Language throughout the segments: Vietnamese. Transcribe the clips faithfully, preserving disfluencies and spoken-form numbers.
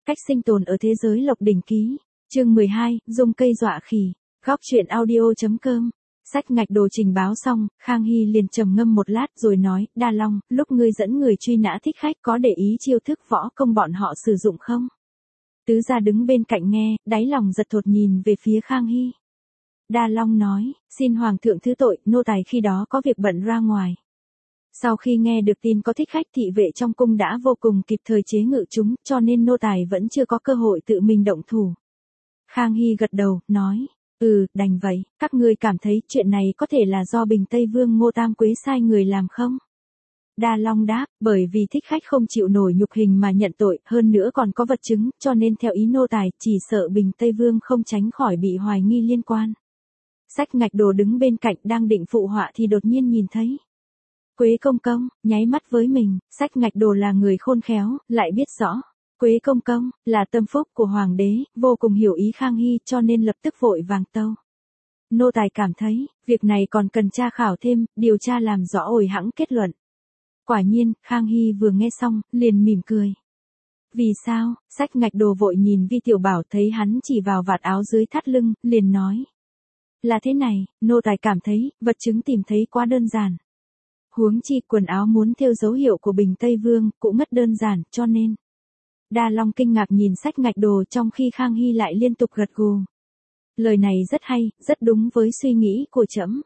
Cách sinh tồn ở thế giới Lộc Đỉnh Ký. Chương mười hai, dùng cây dọa khỉ. Góc truyện audio.com. Sách ngạch đồ trình báo xong, Khang Hy liền trầm ngâm một lát rồi nói, Đa Long, lúc ngươi dẫn người truy nã thích khách có để ý chiêu thức võ công bọn họ sử dụng không? Tứ gia đứng bên cạnh nghe, đáy lòng giật thột nhìn về phía Khang Hy. Đa Long nói, xin Hoàng thượng thứ tội, nô tài khi đó có việc bận ra ngoài. Sau khi nghe được tin có thích khách, thị vệ trong cung đã vô cùng kịp thời chế ngự chúng, cho nên nô tài vẫn chưa có cơ hội tự mình động thủ. Khang Hy gật đầu, nói, ừ, đành vậy, các ngươi cảm thấy chuyện này có thể là do Bình Tây Vương Ngô Tam Quế sai người làm không? Đa Long đáp, bởi vì thích khách không chịu nổi nhục hình mà nhận tội, hơn nữa còn có vật chứng, cho nên theo ý nô tài, chỉ sợ Bình Tây Vương không tránh khỏi bị hoài nghi liên quan. Sách ngạch đồ đứng bên cạnh đang định phụ họa thì đột nhiên nhìn thấy Quế Công Công, nháy mắt với mình. Sách ngạch đồ là người khôn khéo, lại biết rõ Quế Công Công là tâm phúc của Hoàng đế, vô cùng hiểu ý Khang Hy cho nên lập tức vội vàng tâu. Nô tài cảm thấy, việc này còn cần tra khảo thêm, điều tra làm rõ ồi hãng kết luận. Quả nhiên, Khang Hy vừa nghe xong, liền mỉm cười. Vì sao? Sách ngạch đồ vội nhìn Vi Tiểu Bảo thấy hắn chỉ vào vạt áo dưới thắt lưng, liền nói. Là thế này, nô tài cảm thấy, vật chứng tìm thấy quá đơn giản. Huống chi quần áo muốn theo dấu hiệu của Bình Tây Vương, cũng mất đơn giản, cho nên. Đa Long kinh ngạc nhìn sách ngạch đồ trong khi Khang Hy lại liên tục gật gù. Lời này rất hay, rất đúng với suy nghĩ của trẫm.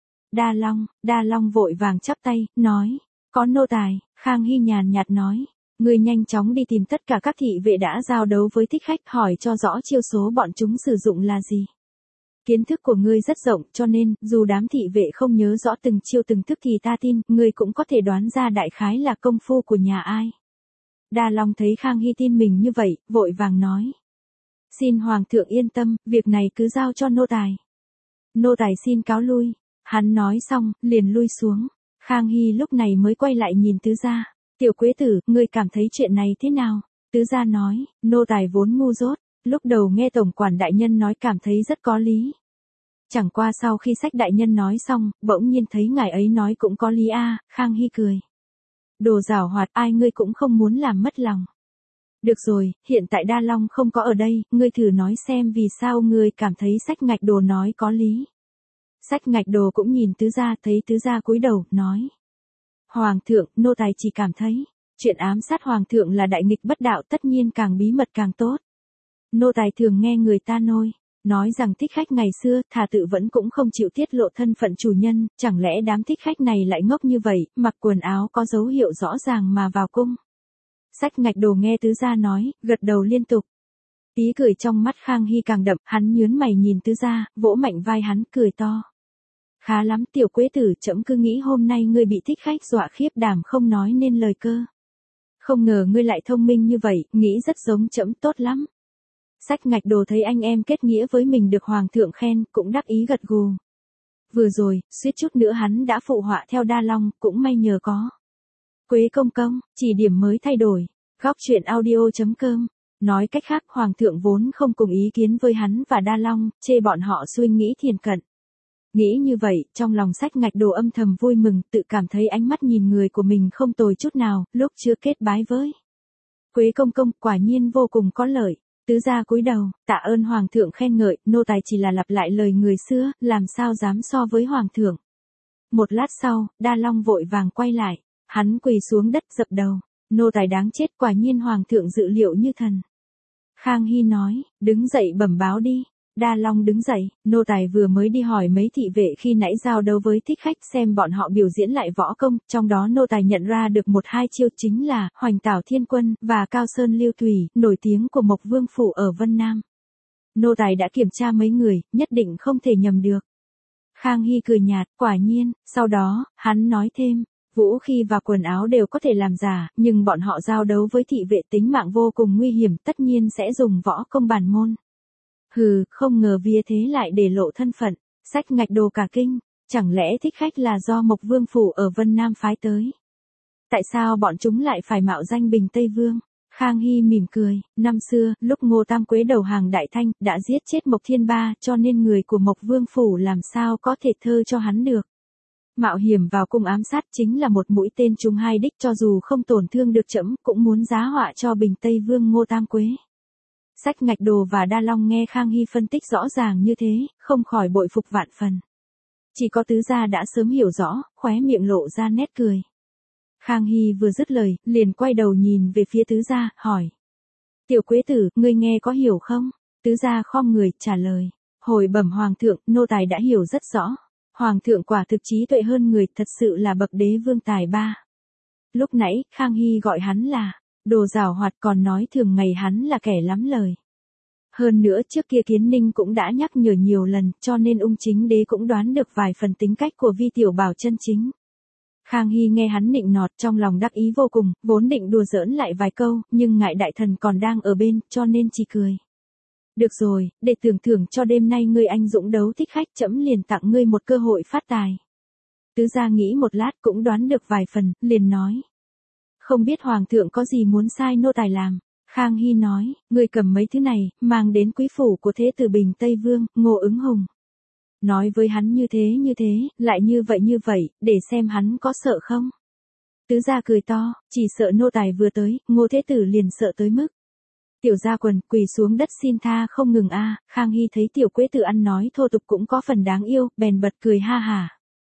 Đa Long, Đa Long vội vàng chắp tay, nói. Có nô tài, Khang Hy nhàn nhạt nói. Người nhanh chóng đi tìm tất cả các thị vệ đã giao đấu với thích khách hỏi cho rõ chiêu số bọn chúng sử dụng là gì. Kiến thức của ngươi rất rộng cho nên, dù đám thị vệ không nhớ rõ từng chiêu từng thức thì ta tin, ngươi cũng có thể đoán ra đại khái là công phu của nhà ai. Đa Long thấy Khang Hy tin mình như vậy, vội vàng nói. Xin Hoàng thượng yên tâm, việc này cứ giao cho nô tài. Nô tài xin cáo lui. Hắn nói xong, liền lui xuống. Khang Hy lúc này mới quay lại nhìn tứ gia. Tiểu Quế tử, ngươi cảm thấy chuyện này thế nào? Tứ gia nói, nô tài vốn ngu dốt. Lúc đầu nghe tổng quản đại nhân nói cảm thấy rất có lý. Chẳng qua sau khi sách đại nhân nói xong, bỗng nhiên thấy ngài ấy nói cũng có lý a. À, Khang Hy cười. Đồ giảo hoạt, ai ngươi cũng không muốn làm mất lòng. Được rồi, hiện tại Đa Long không có ở đây, ngươi thử nói xem vì sao ngươi cảm thấy sách ngạch đồ nói có lý. Sách ngạch đồ cũng nhìn tứ gia, thấy tứ gia cúi đầu, nói. Hoàng thượng, nô tài chỉ cảm thấy, chuyện ám sát hoàng thượng là đại nghịch bất đạo, tất nhiên càng bí mật càng tốt. Nô tài thường nghe người ta nôi, nói rằng thích khách ngày xưa thà tự vẫn cũng không chịu tiết lộ thân phận chủ nhân, chẳng lẽ đám thích khách này lại ngốc như vậy, mặc quần áo có dấu hiệu rõ ràng mà vào cung. Sách ngạch đồ nghe tứ gia nói, gật đầu liên tục. Ý cười trong mắt Khang Hy càng đậm, hắn nhướng mày nhìn tứ gia, vỗ mạnh vai hắn, cười to. Khá lắm Tiểu Quế tử, trẫm cứ nghĩ hôm nay ngươi bị thích khách dọa khiếp đảm không nói nên lời cơ. Không ngờ ngươi lại thông minh như vậy, nghĩ rất giống trẫm, tốt lắm. Sách ngạch đồ thấy anh em kết nghĩa với mình được Hoàng thượng khen, cũng đắc ý gật gù. Vừa rồi, suýt chút nữa hắn đã phụ họa theo Đa Long, cũng may nhờ có Quế Công Công, chỉ điểm mới thay đổi. Góc truyện audio.com. Nói cách khác, Hoàng thượng vốn không cùng ý kiến với hắn và Đa Long, chê bọn họ suy nghĩ thiền cận. Nghĩ như vậy, trong lòng sách ngạch đồ âm thầm vui mừng, tự cảm thấy ánh mắt nhìn người của mình không tồi chút nào, lúc chưa kết bái với Quế Công Công, quả nhiên vô cùng có lợi. Tứ gia cúi đầu, tạ ơn Hoàng thượng khen ngợi, nô tài chỉ là lặp lại lời người xưa, làm sao dám so với Hoàng thượng. Một lát sau, Đa Long vội vàng quay lại, hắn quỳ xuống đất dập đầu, nô tài đáng chết, quả nhiên Hoàng thượng dự liệu như thần. Khang Hy nói, đứng dậy bẩm báo đi. Đa Long đứng dậy, nô tài vừa mới đi hỏi mấy thị vệ khi nãy giao đấu với thích khách xem bọn họ biểu diễn lại võ công, trong đó nô tài nhận ra được một hai chiêu chính là Hoành Tảo Thiên Quân và Cao Sơn Lưu Thủy, nổi tiếng của Mộc Vương Phủ ở Vân Nam. Nô tài đã kiểm tra mấy người, nhất định không thể nhầm được. Khang Hy cười nhạt, quả nhiên, sau đó, hắn nói thêm. Vũ khí và quần áo đều có thể làm giả, nhưng bọn họ giao đấu với thị vệ tính mạng vô cùng nguy hiểm, tất nhiên sẽ dùng võ công bản môn. Hừ, không ngờ vía thế lại để lộ thân phận. Sách ngạch đồ cả kinh, chẳng lẽ thích khách là do Mộc Vương Phủ ở Vân Nam phái tới? Tại sao bọn chúng lại phải mạo danh Bình Tây Vương? Khang Hy mỉm cười, năm xưa, lúc Ngô Tam Quế đầu hàng Đại Thanh, đã giết chết Mộc Thiên Ba, cho nên người của Mộc Vương Phủ làm sao có thể thơ cho hắn được. Mạo hiểm vào cung ám sát chính là một mũi tên trúng hai đích, cho dù không tổn thương được trẫm, cũng muốn giá họa cho Bình Tây Vương Ngô Tam Quế. Sách Ngạch Đồ và Đa Long nghe Khang Hy phân tích rõ ràng như thế, không khỏi bội phục vạn phần. Chỉ có tứ gia đã sớm hiểu rõ, khóe miệng lộ ra nét cười. Khang Hy vừa dứt lời, liền quay đầu nhìn về phía tứ gia, hỏi. Tiểu Quế Tử, ngươi nghe có hiểu không? Tứ gia khom người, trả lời. Hồi bẩm hoàng thượng, nô tài đã hiểu rất rõ. Hoàng thượng quả thực trí tuệ hơn người, thật sự là bậc đế vương tài ba. Lúc nãy, Khang Hy gọi hắn là đồ giảo hoạt, còn nói thường ngày hắn là kẻ lắm lời. Hơn nữa trước kia Kiến Ninh cũng đã nhắc nhở nhiều lần, cho nên ung chính đế cũng đoán được vài phần tính cách của Vi Tiểu Bảo chân chính. Khang Hy nghe hắn nịnh nọt trong lòng đắc ý vô cùng, vốn định đùa giỡn lại vài câu, nhưng ngại đại thần còn đang ở bên, cho nên chỉ cười. Được rồi, để tưởng thưởng cho đêm nay ngươi anh dũng đấu thích khách, trẫm liền tặng ngươi một cơ hội phát tài. Tứ gia nghĩ một lát cũng đoán được vài phần, liền nói. Không biết hoàng thượng có gì muốn sai nô tài làm. Khang Hy nói, ngươi cầm mấy thứ này, mang đến quý phủ của thế tử Bình Tây Vương, Ngô Ứng Hùng. Nói với hắn như thế như thế, lại như vậy như vậy, để xem hắn có sợ không. Tứ gia cười to, chỉ sợ nô tài vừa tới, Ngô thế tử liền sợ tới mức. Tiểu gia quần quỳ xuống đất xin tha không ngừng a. Khang Hy thấy tiểu Quế Tử ăn nói thô tục cũng có phần đáng yêu, bèn bật cười ha hả.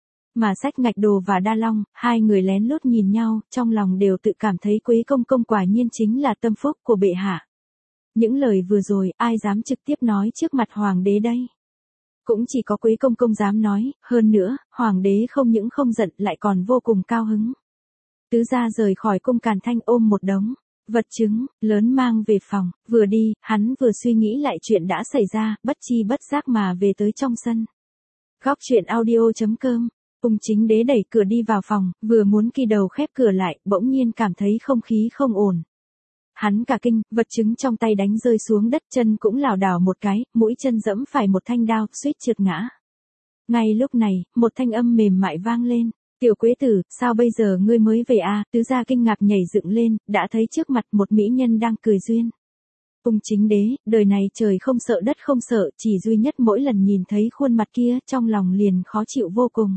Mà Sách Ngạch Đồ và Đa Long, hai người lén lút nhìn nhau, trong lòng đều tự cảm thấy Quế công công quả nhiên chính là tâm phúc của bệ hạ. Những lời vừa rồi, ai dám trực tiếp nói trước mặt hoàng đế đây? Cũng chỉ có Quế công công dám nói, hơn nữa, hoàng đế không những không giận lại còn vô cùng cao hứng. Tứ gia rời khỏi cung Càn Thanh ôm một đống vật chứng lớn mang về phòng, vừa đi, hắn vừa suy nghĩ lại chuyện đã xảy ra, bất chi bất giác mà về tới trong sân. Góc truyện audio chấm com. Ung chính đế đẩy cửa đi vào phòng, vừa muốn kỳ đầu khép cửa lại, bỗng nhiên cảm thấy không khí không ổn. Hắn cả kinh, vật chứng trong tay đánh rơi xuống đất, chân cũng lảo đảo một cái, mũi chân dẫm phải một thanh đao, suýt trượt ngã. Ngay lúc này, một thanh âm mềm mại vang lên. Tiểu Quế Tử, sao bây giờ ngươi mới về à? Tứ gia kinh ngạc nhảy dựng lên, đã thấy trước mặt một mỹ nhân đang cười duyên. Ung chính đế, đời này trời không sợ đất không sợ, chỉ duy nhất mỗi lần nhìn thấy khuôn mặt kia, trong lòng liền khó chịu vô cùng.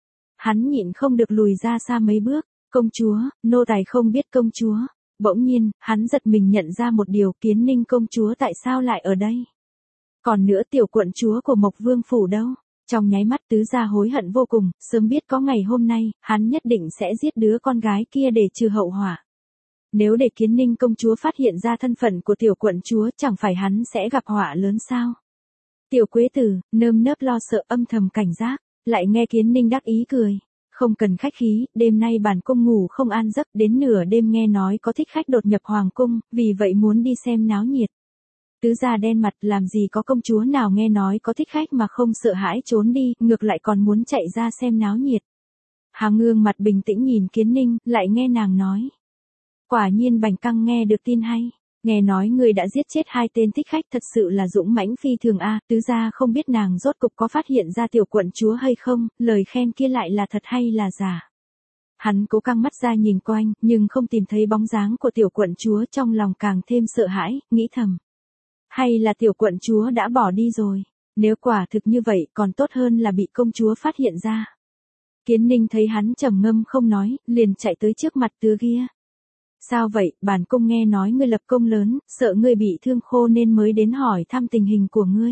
Hắn nhịn không được lùi ra xa mấy bước. Công chúa, nô tài không biết công chúa. Bỗng nhiên, hắn giật mình nhận ra một điều, Kiến Ninh công chúa tại sao lại ở đây? Còn nữa tiểu quận chúa của Mộc Vương phủ đâu? Trong nháy mắt tứ gia hối hận vô cùng, sớm biết có ngày hôm nay, hắn nhất định sẽ giết đứa con gái kia để trừ hậu họa. Nếu để Kiến Ninh công chúa phát hiện ra thân phận của tiểu quận chúa, chẳng phải hắn sẽ gặp họa lớn sao? Tiểu Quế Tử, nơm nớp lo sợ âm thầm cảnh giác, lại nghe Kiến Ninh đắc ý cười. Không cần khách khí, đêm nay bản cung ngủ không an giấc, đến nửa đêm nghe nói có thích khách đột nhập hoàng cung, vì vậy muốn đi xem náo nhiệt. Tứ gia đen mặt, làm gì có công chúa nào nghe nói có thích khách mà không sợ hãi trốn đi, ngược lại còn muốn chạy ra xem náo nhiệt. Hàng Ngương mặt bình tĩnh nhìn Kiến Ninh, lại nghe nàng nói. Quả nhiên Bành Căng nghe được tin hay, nghe nói người đã giết chết hai tên thích khách, thật sự là dũng mãnh phi thường a. Tứ gia không biết nàng rốt cục có phát hiện ra tiểu quận chúa hay không, lời khen kia lại là thật hay là giả. Hắn cố căng mắt ra nhìn quanh, nhưng không tìm thấy bóng dáng của tiểu quận chúa, trong lòng càng thêm sợ hãi, nghĩ thầm. Hay là tiểu quận chúa đã bỏ đi rồi, nếu quả thực như vậy còn tốt hơn là bị công chúa phát hiện ra. Kiến Ninh thấy hắn trầm ngâm không nói, liền chạy tới trước mặt tứ kia. Sao vậy, bản cung nghe nói ngươi lập công lớn, sợ ngươi bị thương khô nên mới đến hỏi thăm tình hình của ngươi.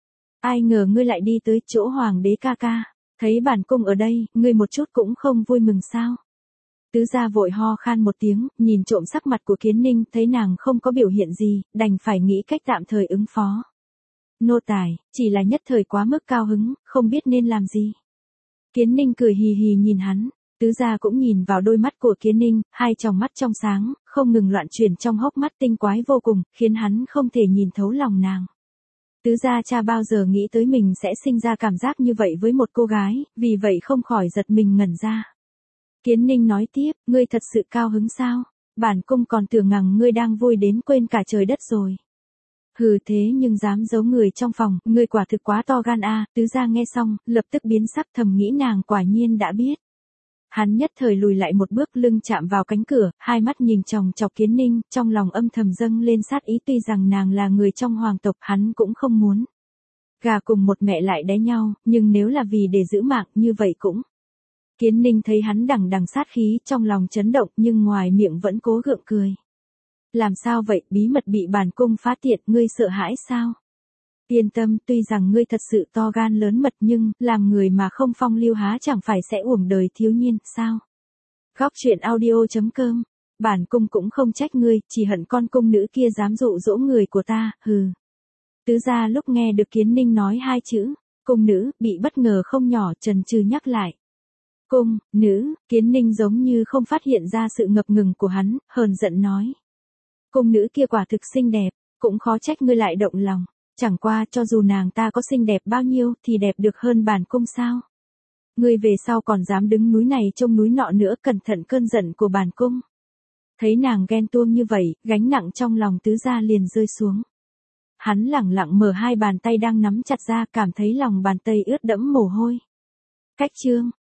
Ai ngờ ngươi lại đi tới chỗ hoàng đế ca ca, thấy bản cung ở đây, ngươi một chút cũng không vui mừng sao? Tứ gia vội ho khan một tiếng, nhìn trộm sắc mặt của Kiến Ninh, thấy nàng không có biểu hiện gì, đành phải nghĩ cách tạm thời ứng phó. Nô tài, chỉ là nhất thời quá mức cao hứng, không biết nên làm gì. Kiến Ninh cười hì hì nhìn hắn, tứ gia cũng nhìn vào đôi mắt của Kiến Ninh, hai tròng mắt trong sáng, không ngừng loạn chuyển trong hốc mắt tinh quái vô cùng, khiến hắn không thể nhìn thấu lòng nàng. Tứ gia cha bao giờ nghĩ tới mình sẽ sinh ra cảm giác như vậy với một cô gái, vì vậy không khỏi giật mình ngẩn ra. Kiến Ninh nói tiếp, ngươi thật sự cao hứng sao? Bản cung còn tưởng rằng ngươi đang vui đến quên cả trời đất rồi. Hừ, thế nhưng dám giấu người trong phòng, ngươi quả thực quá to gan a. Tứ gia nghe xong, lập tức biến sắc, thầm nghĩ nàng quả nhiên đã biết. Hắn nhất thời lùi lại một bước, lưng chạm vào cánh cửa, hai mắt nhìn chòng chọc Kiến Ninh, trong lòng âm thầm dâng lên sát ý, tuy rằng nàng là người trong hoàng tộc, hắn cũng không muốn. Gà cùng một mẹ lại đẻ nhau, nhưng nếu là vì để giữ mạng, như vậy cũng. Kiến Ninh thấy hắn đằng đằng sát khí, trong lòng chấn động, nhưng ngoài miệng vẫn cố gượng cười. Làm sao vậy, bí mật bị bản cung phát hiện, ngươi sợ hãi sao? Yên tâm, tuy rằng ngươi thật sự to gan lớn mật nhưng, làm người mà không phong lưu há chẳng phải sẽ uổng đời thiếu nhiên, sao? Góc truyện audio chấm com. Bản cung cũng không trách ngươi, chỉ hận con cung nữ kia dám dụ dỗ người của ta, hừ. Tứ gia lúc nghe được Kiến Ninh nói hai chữ, cung nữ, bị bất ngờ không nhỏ, chần chừ nhắc lại. Cung, nữ, Kiến Ninh giống như không phát hiện ra sự ngập ngừng của hắn, hờn giận nói. Cung nữ kia quả thực xinh đẹp, cũng khó trách ngươi lại động lòng, chẳng qua cho dù nàng ta có xinh đẹp bao nhiêu thì đẹp được hơn bản cung sao. Ngươi về sau còn dám đứng núi này trông núi nọ nữa, cẩn thận cơn giận của bản cung. Thấy nàng ghen tuông như vậy, gánh nặng trong lòng tứ gia liền rơi xuống. Hắn lẳng lặng mở hai bàn tay đang nắm chặt ra, cảm thấy lòng bàn tay ướt đẫm mồ hôi. Cách chương